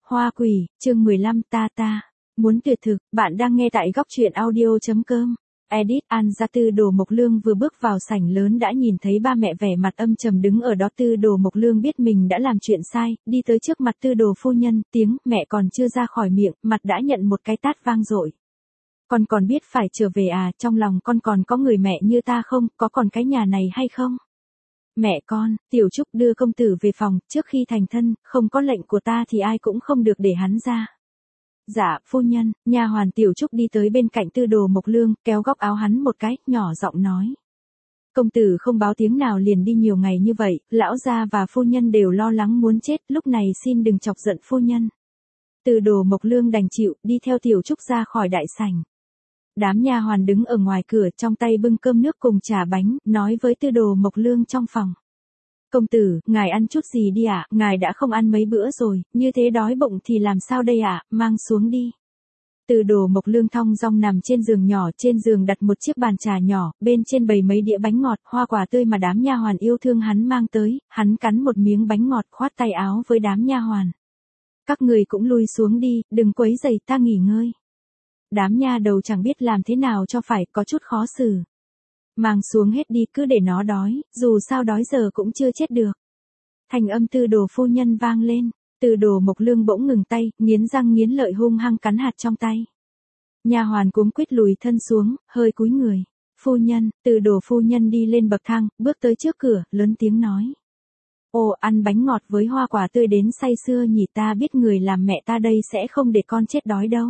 Hoa quỷ, chương 15 ta. Muốn tuyệt thực, bạn đang nghe tại góc truyện audio.com. Edit An ra Tư Đồ Mộc Lương vừa bước vào sảnh lớn đã nhìn thấy ba mẹ vẻ mặt âm trầm đứng ở đó. Tư Đồ Mộc Lương biết mình đã làm chuyện sai, đi tới trước mặt Tư Đồ phu nhân, tiếng mẹ còn chưa ra khỏi miệng, mặt đã nhận một cái tát vang dội. Con còn biết phải trở về à, trong lòng con còn có người mẹ như ta không, có còn cái nhà này hay không? Mẹ con, Tiểu Trúc đưa công tử về phòng, trước khi thành thân, không có lệnh của ta thì ai cũng không được để hắn ra. Dạ, phu nhân. Nha hoàn Tiểu Trúc đi tới bên cạnh Tư Đồ Mộc Lương, kéo góc áo hắn một cái, nhỏ giọng nói. Công tử không báo tiếng nào liền đi nhiều ngày như vậy, lão gia và phu nhân đều lo lắng muốn chết, lúc này xin đừng chọc giận phu nhân. Tư Đồ Mộc Lương đành chịu, đi theo Tiểu Trúc ra khỏi đại sảnh. Đám nha hoàn đứng ở ngoài cửa trong tay bưng cơm nước cùng trà bánh, nói với Tư Đồ Mộc Lương trong phòng. Công tử, ngài ăn chút gì đi ạ, ngài đã không ăn mấy bữa rồi, như thế đói bụng thì làm sao đây ạ, mang xuống đi. Tư Đồ Mộc Lương thong dong nằm trên giường nhỏ, trên giường đặt một chiếc bàn trà nhỏ, bên trên bày mấy đĩa bánh ngọt, hoa quả tươi mà đám nha hoàn yêu thương hắn mang tới, hắn cắn một miếng bánh ngọt khoát tay áo với đám nha hoàn. Các người cũng lui xuống đi, đừng quấy rầy ta nghỉ ngơi. Đám nha đầu chẳng biết làm thế nào cho phải, có chút khó xử. Mang xuống hết đi, cứ để nó đói, dù sao đói giờ cũng chưa chết được. Thành âm Tư Đồ phu nhân vang lên, Tư Đồ Mộc Lương bỗng ngừng tay, nghiến răng nghiến lợi hung hăng cắn hạt trong tay. Nha hoàn cuống quýt lùi thân xuống, hơi cúi người. Phu nhân, Tư Đồ phu nhân đi lên bậc thang, bước tới trước cửa, lớn tiếng nói. Ồ, ăn bánh ngọt với hoa quả tươi đến say sưa nhỉ, ta biết người làm mẹ ta đây sẽ không để con chết đói đâu.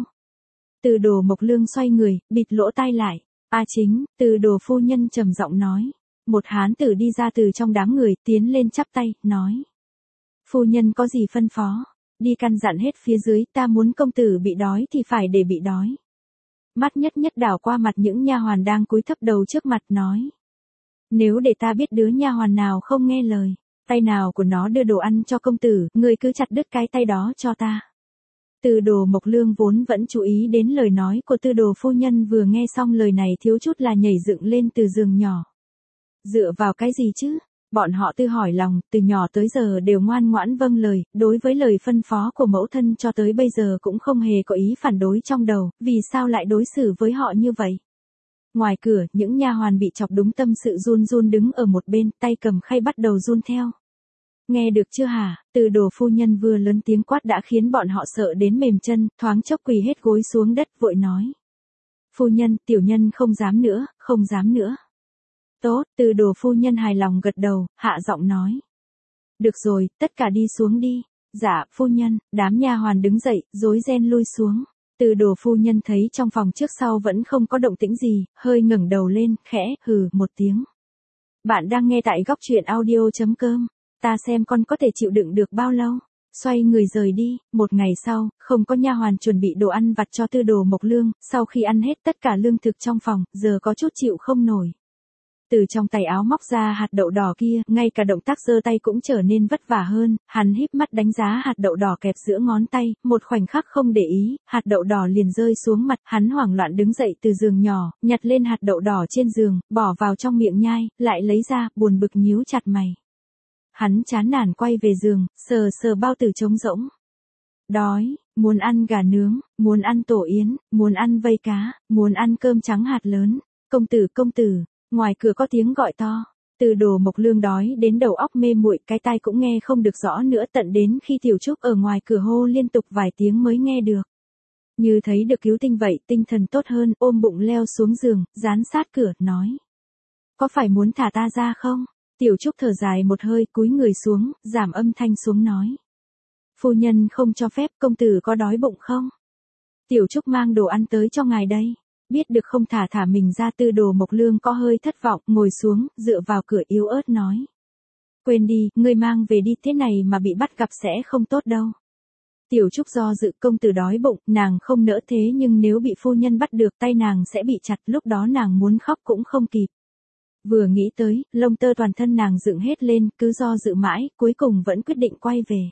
Tư Đồ Mộc Lương xoay người, bịt lỗ tai lại. Chính, Tư Đồ phu nhân trầm giọng nói. Một hán tử đi ra từ trong đám người, tiến lên chắp tay, nói. Phu nhân có gì phân phó? Đi căn dặn hết phía dưới, ta muốn công tử bị đói thì phải để bị đói. Mắt nhất nhất đảo qua mặt những nha hoàn đang cúi thấp đầu trước mặt, nói. Nếu để ta biết đứa nha hoàn nào không nghe lời, tay nào của nó đưa đồ ăn cho công tử, ngươi cứ chặt đứt cái tay đó cho ta. Tư Đồ Mộc Lương vốn vẫn chú ý đến lời nói của Tư Đồ phu nhân, vừa nghe xong lời này thiếu chút là nhảy dựng lên từ giường nhỏ. Dựa vào cái gì chứ? Bọn họ tự hỏi lòng, từ nhỏ tới giờ đều ngoan ngoãn vâng lời, đối với lời phân phó của mẫu thân cho tới bây giờ cũng không hề có ý phản đối trong đầu, vì sao lại đối xử với họ như vậy? Ngoài cửa, những nha hoàn bị chọc đúng tâm sự run run đứng ở một bên, tay cầm khay bắt đầu run theo. Nghe được chưa hả? Tư Đồ phu nhân vừa lớn tiếng quát đã khiến bọn họ sợ đến mềm chân, thoáng chốc quỳ hết gối xuống đất, vội nói. Phu nhân, tiểu nhân không dám nữa, không dám nữa. Tốt, Tư Đồ phu nhân hài lòng gật đầu, hạ giọng nói. Được rồi, tất cả đi xuống đi. Dạ, phu nhân. Đám nha hoàn đứng dậy, rối ren lui xuống. Tư Đồ phu nhân thấy trong phòng trước sau vẫn không có động tĩnh gì, hơi ngẩng đầu lên, khẽ hừ một tiếng. Bạn đang nghe tại góc truyện audio.com. Ta xem con có thể chịu đựng được bao lâu. Xoay người rời đi. Một ngày sau, không có nha hoàn chuẩn bị đồ ăn vặt cho Tư Đồ Mộc Lương, sau khi ăn hết tất cả lương thực trong phòng, giờ có chút chịu không nổi. Từ trong tay áo móc ra hạt đậu đỏ kia, ngay cả động tác giơ tay cũng trở nên vất vả hơn, hắn híp mắt đánh giá hạt đậu đỏ kẹp giữa ngón tay, một khoảnh khắc không để ý, hạt đậu đỏ liền rơi xuống mặt, hắn hoảng loạn đứng dậy từ giường nhỏ, nhặt lên hạt đậu đỏ trên giường, bỏ vào trong miệng nhai, lại lấy ra, buồn bực nhíu chặt mày. Hắn chán nản quay về giường, sờ sờ bao tử trống rỗng. Đói, muốn ăn gà nướng, muốn ăn tổ yến, muốn ăn vây cá, muốn ăn cơm trắng hạt lớn. Công tử, ngoài cửa có tiếng gọi to. Tư Đồ Mộc Lương đói đến đầu óc mê muội, cái tai cũng nghe không được rõ nữa, tận đến khi Tiểu Trúc ở ngoài cửa hô liên tục vài tiếng mới nghe được. Như thấy được cứu tinh vậy, tinh thần tốt hơn, ôm bụng leo xuống giường, dán sát cửa, nói. Có phải muốn thả ta ra không? Tiểu Trúc thở dài một hơi, cúi người xuống, giảm âm thanh xuống nói. Phu nhân không cho phép, công tử có đói bụng không? Tiểu Trúc mang đồ ăn tới cho ngài đây. Biết được không thả mình ra, Tư Đồ Mộc Lương có hơi thất vọng, ngồi xuống, dựa vào cửa yếu ớt nói. Quên đi, ngươi mang về đi, thế này mà bị bắt gặp sẽ không tốt đâu. Tiểu Trúc do dự, công tử đói bụng, nàng không nỡ, thế nhưng nếu bị phu nhân bắt được tay nàng sẽ bị chặt, lúc đó nàng muốn khóc cũng không kịp. Vừa nghĩ tới, lông tơ toàn thân nàng dựng hết lên, cứ do dự mãi, cuối cùng vẫn quyết định quay về.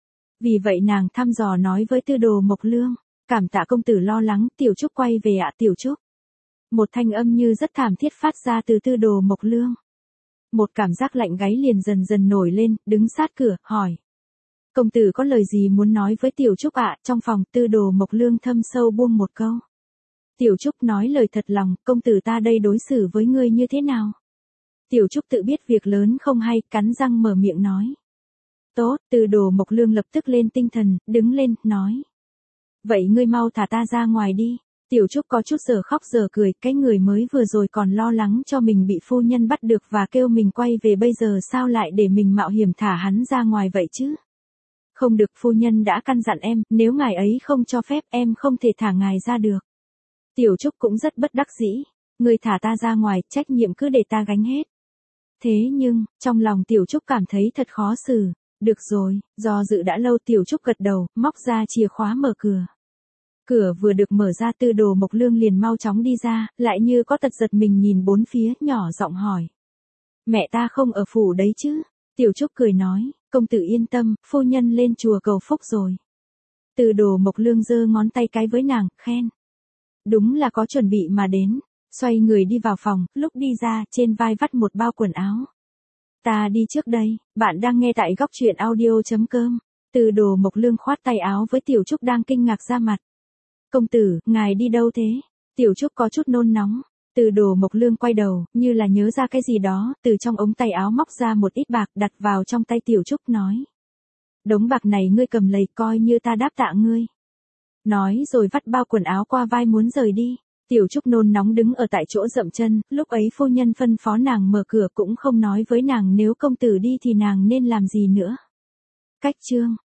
Vì vậy nàng thăm dò nói với Tư Đồ Mộc Lương. Cảm tạ công tử lo lắng, Tiểu Trúc quay về ạ. Tiểu Trúc. Một thanh âm như rất thảm thiết phát ra từ Tư Đồ Mộc Lương. Một cảm giác lạnh gáy liền dần dần nổi lên, đứng sát cửa, hỏi. Công tử có lời gì muốn nói với Tiểu Trúc ạ? Trong phòng Tư Đồ Mộc Lương thâm sâu buông một câu. Tiểu Trúc nói lời thật lòng, công tử ta đây đối xử với ngươi như thế nào? Tiểu Trúc tự biết việc lớn không hay, cắn răng mở miệng nói. Tốt, Tư Đồ Mộc Lương lập tức lên tinh thần, đứng lên, nói. Vậy ngươi mau thả ta ra ngoài đi. Tiểu Trúc có chút giờ khóc giờ cười, cái người mới vừa rồi còn lo lắng cho mình bị phu nhân bắt được và kêu mình quay về, bây giờ sao lại để mình mạo hiểm thả hắn ra ngoài vậy chứ? Không được, phu nhân đã căn dặn em, nếu ngài ấy không cho phép em không thể thả ngài ra được. Tiểu Trúc cũng rất bất đắc dĩ, ngươi thả ta ra ngoài, trách nhiệm cứ để ta gánh hết. Thế nhưng, trong lòng Tiểu Trúc cảm thấy thật khó xử. Được rồi, do dự đã lâu Tiểu Trúc gật đầu, móc ra chìa khóa mở cửa. Cửa vừa được mở ra Tư Đồ Mộc Lương liền mau chóng đi ra, lại như có tật giật mình nhìn bốn phía, nhỏ giọng hỏi. Mẹ ta không ở phủ đấy chứ? Tiểu Trúc cười nói, công tử yên tâm, phu nhân lên chùa cầu phúc rồi. Tư Đồ Mộc Lương giơ ngón tay cái với nàng, khen. Đúng là có chuẩn bị mà đến. Xoay người đi vào phòng, lúc đi ra, trên vai vắt một bao quần áo. Ta đi trước đây, bạn đang nghe tại góc truyện audio.com. Tư Đồ Mộc Lương khoát tay áo với Tiểu Trúc đang kinh ngạc ra mặt. Công tử, ngài đi đâu thế? Tiểu Trúc có chút nôn nóng. Tư Đồ Mộc Lương quay đầu, như là nhớ ra cái gì đó, từ trong ống tay áo móc ra một ít bạc đặt vào trong tay Tiểu Trúc nói. Đống bạc này ngươi cầm lấy coi như ta đáp tạ ngươi. Nói rồi vắt bao quần áo qua vai muốn rời đi. Tiểu Trúc nôn nóng đứng ở tại chỗ dậm chân, lúc ấy phu nhân phân phó nàng mở cửa cũng không nói với nàng nếu công tử đi thì nàng nên làm gì nữa. Cách chương